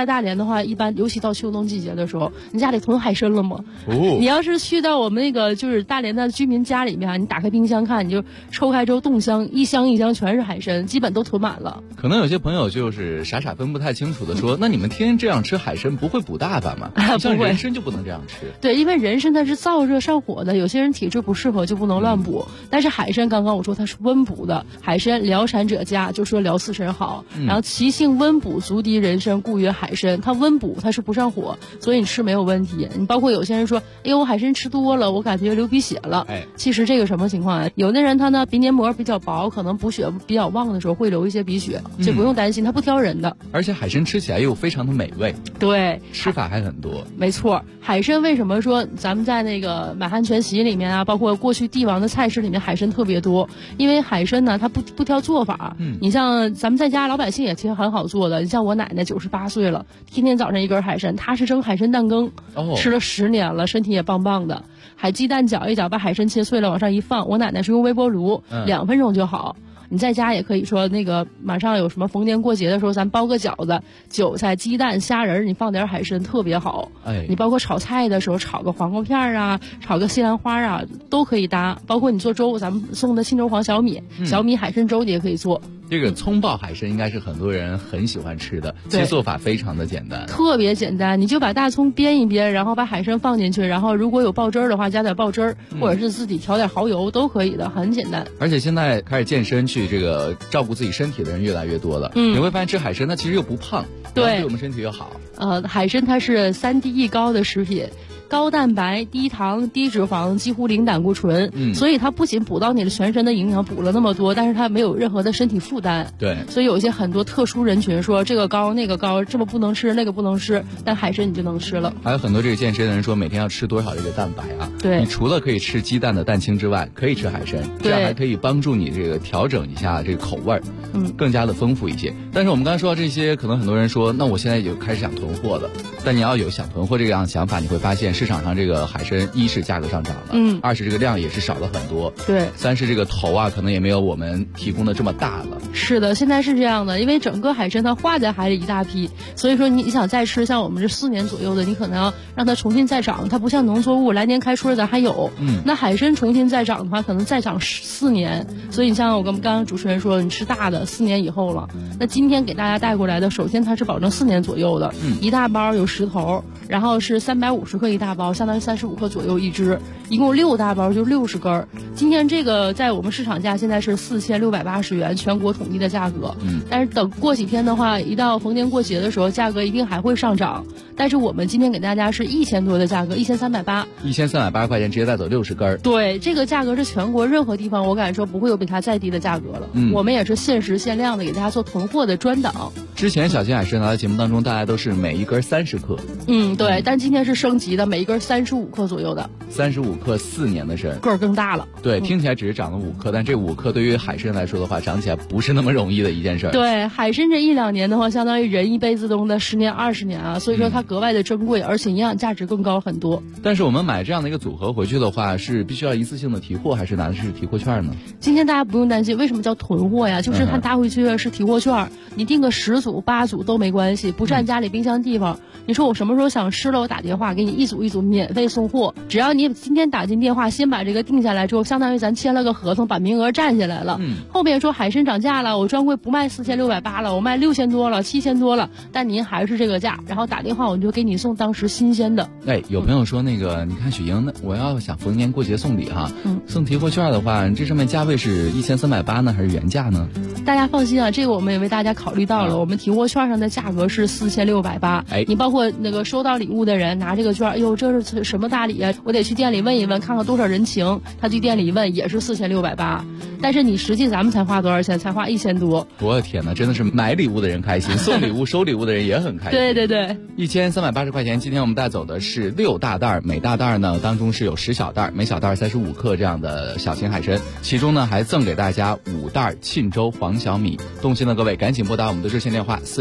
大连的话，一般尤其到秋冬季节的时候，你家里囤海参了吗？ 哦， 你要是去到我们那个就是大连的居民家里面，你打开冰箱看，你就抽开之后冻箱，一箱一箱全是海参，基本都囤满了。 可能有些朋友就是傻傻分不太清楚的说，那你们天天这样吃海参，不会补大发吗？像人参就不能这样吃。 对，因为人参它是燥热上火的，有些人体质不适合就不能乱补。但是海参刚刚我说它是温补的，海参疗产者佳，就说疗四神好。然后其性温补，足敌人参，故曰海参。它温补，它是不上火，所以你吃没有问题。你包括有些人说，哎呦，我海参吃多了，我感觉流鼻血了。其实这个什么情况啊？有的人他呢鼻黏膜比较薄，可能补血比较旺的时候会流一些鼻血，这不用担心，它不挑人的。 而且海参吃起来又非常的美味。 对， 吃法还很多。 没错，海参为什么说咱们在那个满汉全席里面啊，包括过去帝王的菜式里面海参特别多？因为海参呢，它不挑做法。你像咱们在家老百姓也其实很好做的。你像我奶奶98岁了，天天早上一根海参，她是蒸海参蛋羹，吃了10年了，身体也棒棒的。海鸡蛋搅一搅，把海参切碎了往上一放，我奶奶是用微波炉，2分钟就好。你在家也可以说那个马上有什么逢年过节的时候，咱包个饺子，韭菜、鸡蛋、虾仁，你放点海参特别好。你包括炒菜的时候，炒个黄瓜片啊，炒个西兰花啊，都可以搭。包括你做粥，咱们送的青州黄小米，小米海参粥你也可以做。 这个葱爆海参应该是很多人很喜欢吃的，其实做法非常的简单， 特别简单。你就把大葱煸一煸，然后把海参放进去，然后如果有爆汁儿的话，加点爆汁儿，或者是自己调点蚝油都可以的，很简单。 而且现在开始健身去这个照顾自己身体的人越来越多了，你会发现吃海参它其实又不胖，对我们身体又好。 海参它是3低1高的食品。高蛋白、低糖、低脂肪，几乎零胆固醇，所以它不仅补到你的全身的营养，补了那么多，但是它没有任何的身体负担。 对， 所以有一些很多特殊人群说这个高那个高，这么不能吃那个不能吃，但海参你就能吃了。 还有很多这个健身的人说每天要吃多少这个蛋白啊？ 对， 你除了可以吃鸡蛋的蛋清之外，可以吃海参，这样还可以帮助你这个调整一下这个口味儿，更加的丰富一些。但是我们刚才说到这些，可能很多人说，那我现在就开始想囤货了。但你要有想囤货这样的想法，你会发现市场上这个海参一是价格上涨了，2是这个量也是少了很多， 对 ，3是这个头啊可能也没有我们提供的这么大了。 是的，现在是这样的，因为整个海参它化在海里一大批，所以说你想再吃像我们这4年左右的，你可能要让它重新再长，它不像农作物来年开春咱还有，那海参重新再长的话，可能再长4年。所以你像我跟刚刚主持人说，你吃大的4年以后了，那今天给大家带过来的，首先它是保证4年左右的，一大包有10头，然后是350克一大包，相当于35克左右一只，一共6大包就60根。今天这个在我们市场价现在是4680元，全国统一的价格。但是等过几天的话，一到逢年过节的时候，价格一定还会上涨。但是我们今天给大家是1000多的价格，1380，1380 块钱直接带走60根。 对，这个价格是全国任何地方我敢说不会有比它再低的价格了。我们也是限时限量的给大家做囤货的专档。 之前小金海参拿到节目当中，大家都是每一根30克。 对，但今天是升级的，每一根35克左右的。 35克4年的参， 个儿更大了。 对，听起来只是长了5克，但这5克对于海参来说的话，长起来不是那么容易的一件事。 对，海参这1-2年的话，相当于人一辈子中的10年20年啊，所以说它格外的珍贵，而且营养价值更高很多。 但是我们买这样的一个组合回去的话，是必须要一次性的提货，还是拿的是提货券呢？ 今天大家不用担心，为什么叫囤货呀？就是它搭回去是提货券，你订个10组8组都没关系，不占家里冰箱地方。你说我什么时候想吃了，我打电话给你一组一组免费送货，只要你今天打进电话，先把这个定下来之后，相当于咱签了个合同，把名额占下来了。后面说海参涨价了，我专柜不卖4680了，我卖6000多了，7000多了，但您还是这个价，然后打电话我就给你送当时新鲜的。 有朋友说那个，你看雪莹，那我要想逢年过节送礼哈，送提货券的话，这上面价位是1380呢，还是原价呢？ 大家放心啊，这个我们也为大家考虑到了，我们提货券上的价格是4680。你包括那个收到礼物的人拿这个券，哎呦，这是什么大礼啊？我得去店里问一问，看看多少人情。他去店里一问也是4680，但是你实际咱们才花多少钱？才花1000多。 我的天哪，真的是买礼物的人开心，送礼物收礼物的人也很开心。 对对对 ，1380块钱。今天我们带走的是6大袋，每大袋呢当中是有10小袋，每小袋35克这样的小型海参，其中呢还赠给大家5袋沁州黄小米。动心的各位赶紧拨打我们的热线电话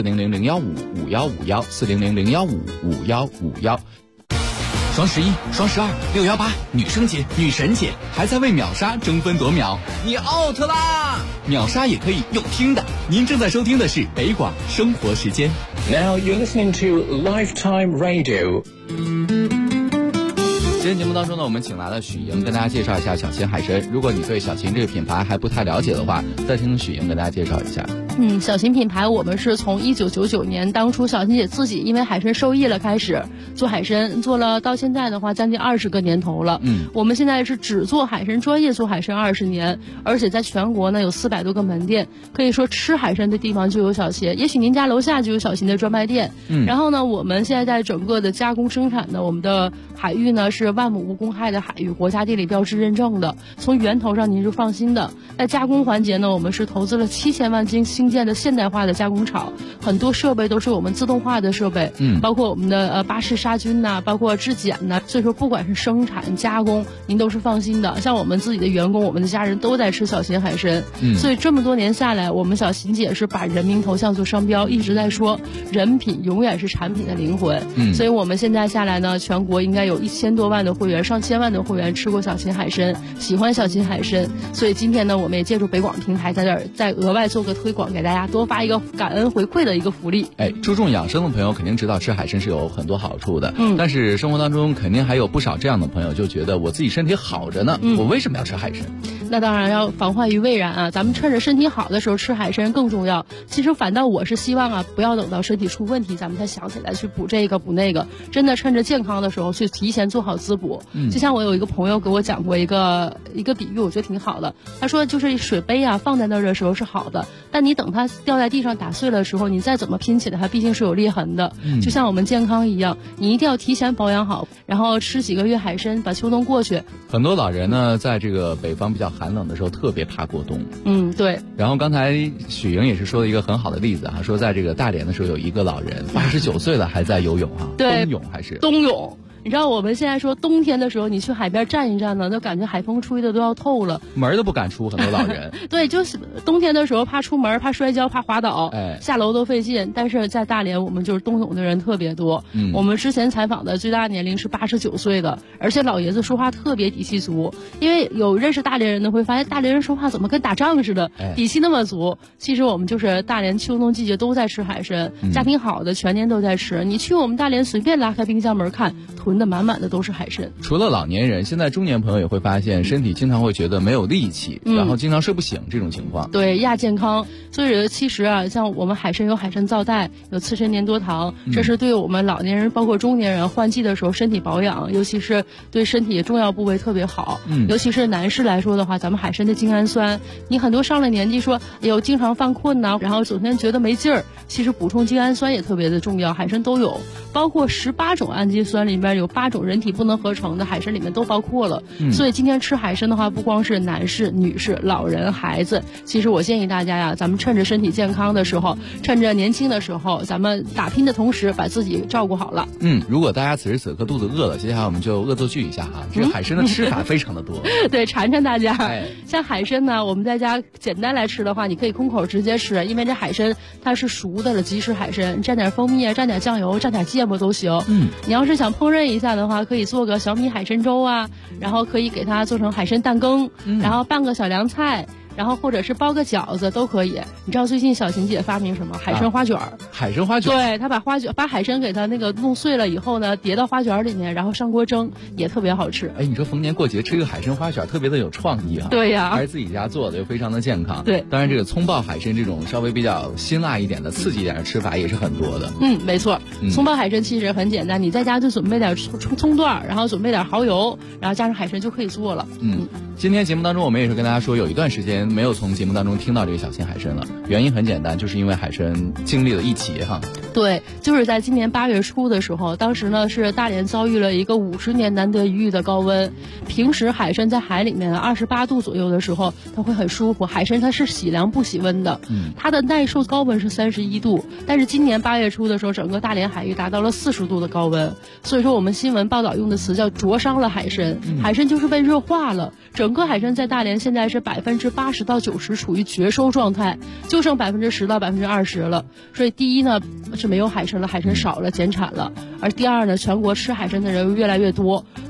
400-015-5151，400-015-5151。 双11、双12、618，女生节、女神节，还在为秒杀争分夺秒，你 out 啦！ 秒杀也可以用听的。您正在收听的是北广生活时间。 Now you're listening to Lifetime Radio。 今天节目当中呢，我们请来了许莹，跟大家介绍一下小秦海参。如果你对小秦这个品牌还不太了解的话，再听许莹跟大家介绍一下。 小秦品牌我们是从1999年当初小秦姐自己因为海参受益了开始做海参，做了到现在的话将近20个年头了。我们现在是只做海参，专业做海参20年，而且在全国呢有400多个门店，可以说吃海参的地方就有小秦，也许您家楼下就有小秦的专卖店。然后呢，我们现在在整个的加工生产的我们的海域呢是万亩无公害的海域，国家地理标志认证的，从源头上您是放心的。在加工环节呢，我们是投资了7000万新建的现代化的加工厂，很多设备都是我们自动化的设备，包括我们的巴氏杀菌呐，包括质检呐，所以说不管是生产加工，您都是放心的。像我们自己的员工，我们的家人都在吃小秦海参，所以这么多年下来，我们小秦姐是把人民头像做商标，一直在说人品永远是产品的灵魂。所以我们现在下来呢，全国应该有1000多万的会员，上千万的会员吃过小秦海参，喜欢小秦海参。所以今天呢，我们也借助北广平台在这儿再额外做个推广，给大家多发一个感恩回馈的一个福利。 注重养生的朋友肯定知道吃海参是有很多好处的，但是生活当中肯定还有不少这样的朋友就觉得我自己身体好着呢，我为什么要吃海参？ 那当然要防患于未然啊！咱们趁着身体好的时候吃海参更重要。其实反倒我是希望啊，不要等到身体出问题，咱们才想起来去补这个补那个。真的趁着健康的时候去提前做好滋补。就像我有一个朋友给我讲过一个比喻，我觉得挺好的。他说就是水杯啊放在那儿的时候是好的，但你等它掉在地上打碎了的时候，你再怎么拼起来，它毕竟是有裂痕的。就像我们健康一样，你一定要提前保养好，然后吃几个月海参，把秋冬过去。 很多老人呢，在这个北方比较寒冷的时候，特别怕过冬。 对。 然后刚才许莹也是说了一个很好的例子哈，说在这个大连的时候，有一个老人89岁了还在游泳哈， 对， 冬泳还是冬泳。你知道我们现在说冬天的时候，你去海边站一站呢，就感觉海风吹的都要透了， 门都不敢出，很多老人。 对，就是冬天的时候怕出门，怕摔跤，怕滑倒，下楼都费劲。但是在大连，我们就是冬泳的人特别多。我们之前采访的最大年龄是89岁的，而且老爷子说话特别底气足。因为有认识大连人的会发现，大连人说话怎么跟打仗似的，底气那么足。其实我们就是大连秋冬季节都在吃海参，家庭好的全年都在吃。你去我们大连随便拉开冰箱门看，囤的满满的都是海参。 除了老年人，现在中年朋友也会发现身体经常会觉得没有力气，然后经常睡不醒这种情况。 对，亚健康。所以其实啊，像我们海参有海参皂苷，有刺参粘多糖，这是对我们老年人包括中年人换季的时候身体保养，尤其是对身体重要部位特别好。尤其是男士来说的话，咱们海参的精氨酸，你很多上了年纪说有经常犯困呐，然后整天觉得没劲儿，其实补充精氨酸也特别的重要，海参都有，包括18种氨基酸里面有8种人体不能合成的，海参里面都包括了。所以今天吃海参的话，不光是男士、女士、老人、孩子，其实我建议大家呀，咱们趁着身体健康的时候，趁着年轻的时候，咱们打拼的同时把自己照顾好了。 如果大家此时此刻肚子饿了，接下来我们就恶作剧一下哈，这个海参的吃法非常的多。 对，馋馋大家。像海参呢，我们在家简单来吃的话，你可以空口直接吃，因为这海参它是熟的了，即食海参，蘸点蜂蜜啊，蘸点酱油，蘸点芥末都行。你要是想烹饪一下的话，可以做个小米海参粥啊，然后可以给它做成海参蛋羹，然后拌个小凉菜，然后或者是包个饺子都可以。你知道最近小琴姐发明什么？海参花卷。 海参花卷。 对，她把海参给它那个弄碎了以后呢，叠到花卷里面，然后上锅蒸，也特别好吃。 你说逢年过节吃一个海参花卷，特别的有创意啊。 对呀， 还是自己家做的，又非常的健康。 对， 当然这个葱爆海参这种稍微比较辛辣一点的、刺激一点的吃法也是很多的。 没错。葱爆海参其实很简单，你在家就准备点葱段，然后准备点蚝油，然后加上海参就可以做了。 今天节目当中我们也是跟大家说，有一段时间没有从节目当中听到这个小秦海参了，原因很简单，就是因为海参经历了一劫哈。 对，就是在今年8月初的时候，当时呢是大连遭遇了一个50年难得一遇的高温。平时海参在海里面28度左右的时候，它会很舒服。海参它是喜凉不喜温的，它的耐受高温是31度，但是今年8月初的时候，整个大连海域达到了40度的高温。所以说我们新闻报道用的词叫灼伤了海参，海参就是被热化了。整个海参在大连现在是80%到90%处于绝收状态，就剩10%到20%了。所以第一呢是没有海参了，海参少了，减产了。而第二呢，全国吃海参的人越来越多，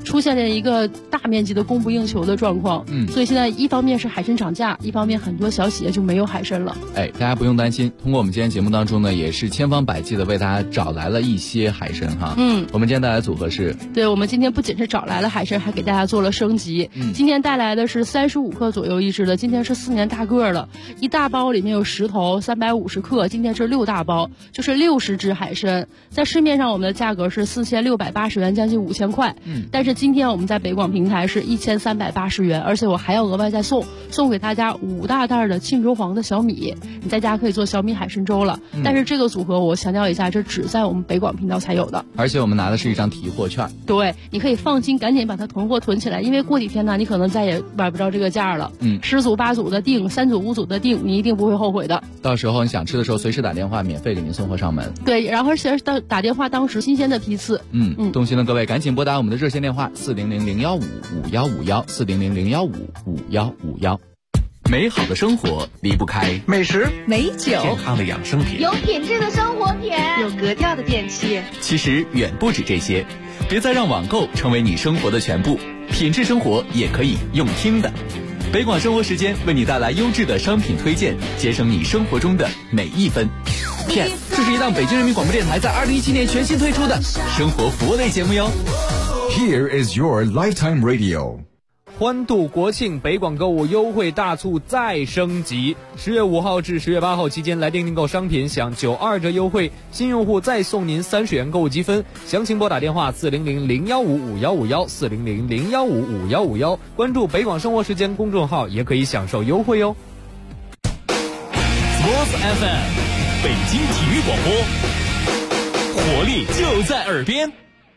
出现了一个大面积的供不应求的状况。所以现在一方面是海参涨价，一方面很多小企业就没有海参了。 大家不用担心，通过我们今天节目当中呢，也是千方百计的为大家找来了一些海参哈。我们今天带来的组合是， 对，我们今天不仅是找来了海参，还给大家做了升级。今天带来的是35克左右一只的，今天是4年大个了，一大包里面有10头，350克，今天是6大包，就是60只海参。在市面上我们的价格是4680元，将近5000块。但是今天我们在北广平台是1380元，而且我还要额外再送给大家5大袋的沁州黄的小米，你在家可以做小米海参粥了。但是这个组合我强调一下，这只在我们北广频道才有的， 而且我们拿的是一张提货券。 对，你可以放心，赶紧把它囤货囤起来，因为过几天呢，你可能再也买不着这个价了。10组8组的订，3组5组的订，你一定不会后悔的。 到时候你想吃的时候，随时打电话，免费给您送货上门。 对，然后而且打电话当时新鲜的批次。 动心的各位赶紧拨打我们的热线电话400-015-5151，400-015-5151。 美好的生活离不开美食、 美酒、 健康的养生品， 有品质的生活品， 有格调的电器。 其实远不止这些，别再让网购成为你生活的全部，品质生活也可以用听的。北广生活时间为你带来优质的商品推荐，节省你生活中的每一分。P.S. 这是一档北京人民广播电台在2017年全新推出的生活服务类节目哟。 Here is your lifetime radio。 欢度国庆，北广购物优惠大促再升级。10月5号至10月8号期间来电订购商品享92折优惠，新用户再送您30元购物积分。详情拨打电话400-015-5151，400-015-5151，关注北广生活时间公众号也可以享受优惠哟。 Sports FM， 北京体育广播，活力就在耳边。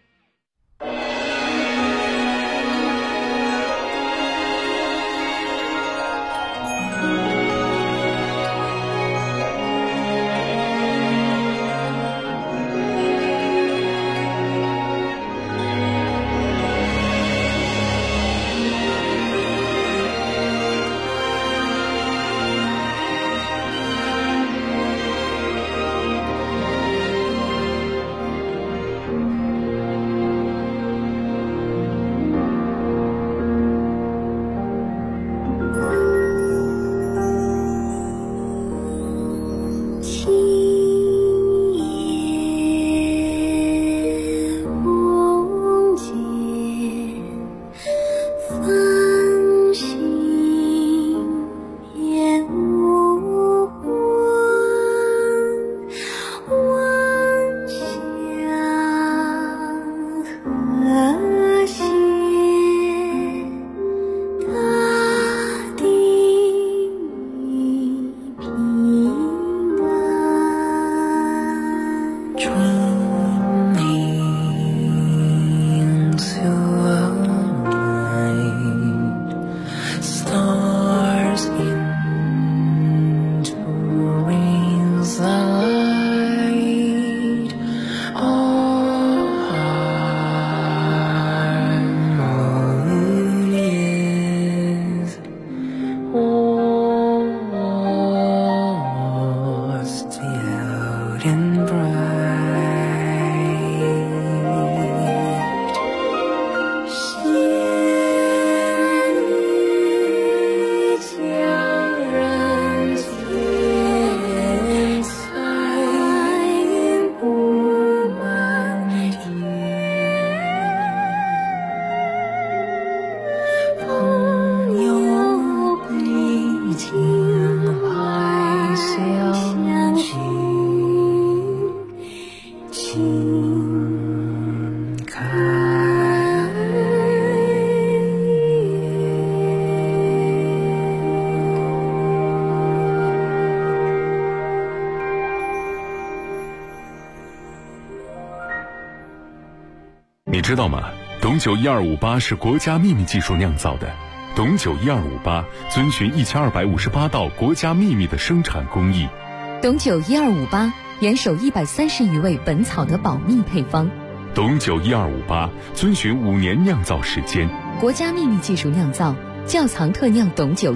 你知道吗？董酒1258是国家秘密技术酿造的。董酒1258遵循1258道国家秘密的生产工艺。 董酒1258严守130余味本草的保密配方。 董酒1258遵循5年酿造时间。 国家秘密技术酿造，窖藏特酿董酒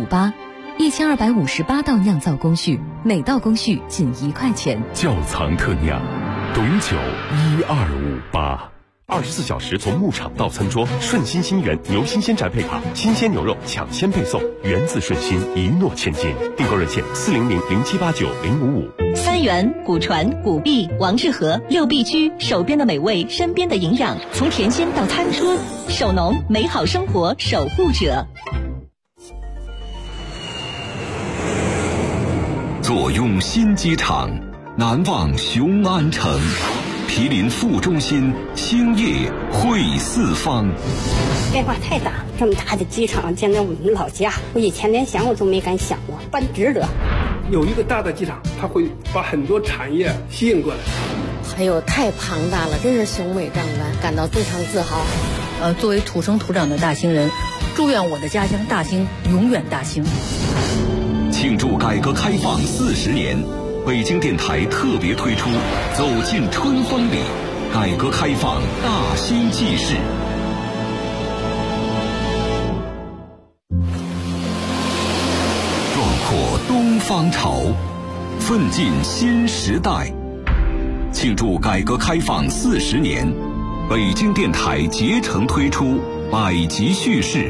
1258，1258道酿造工序，每道工序仅1块钱。 窖藏特酿，董酒1258。 24小时从牧场到餐桌，顺心新源牛新鲜宅配卡，新鲜牛肉抢先配送，源自顺心，一诺千金。订购热线40007890555。 三元、古传、古壁、王致和6必居，手边的美味，身边的营养，从甜心到餐桌，守农，美好生活守护者。 坐拥新机场，难忘雄安城。毗邻副中心，兴业汇四方。 变化太大，这么大的机场建在我们老家，我以前连想我都没敢想过，办值得。 有一个大的机场，它会把很多产业吸引过来。 还有太庞大了，真是雄伟壮观，感到非常自豪。 作为土生土长的大兴人，祝愿我的家乡大兴永远大兴。 庆祝改革开放40年。北京电台特别推出《走进春风里》，改革开放大兴纪事。壮阔东方潮，奋进新时代。庆祝改革开放40年，北京电台竭诚推出百集叙事。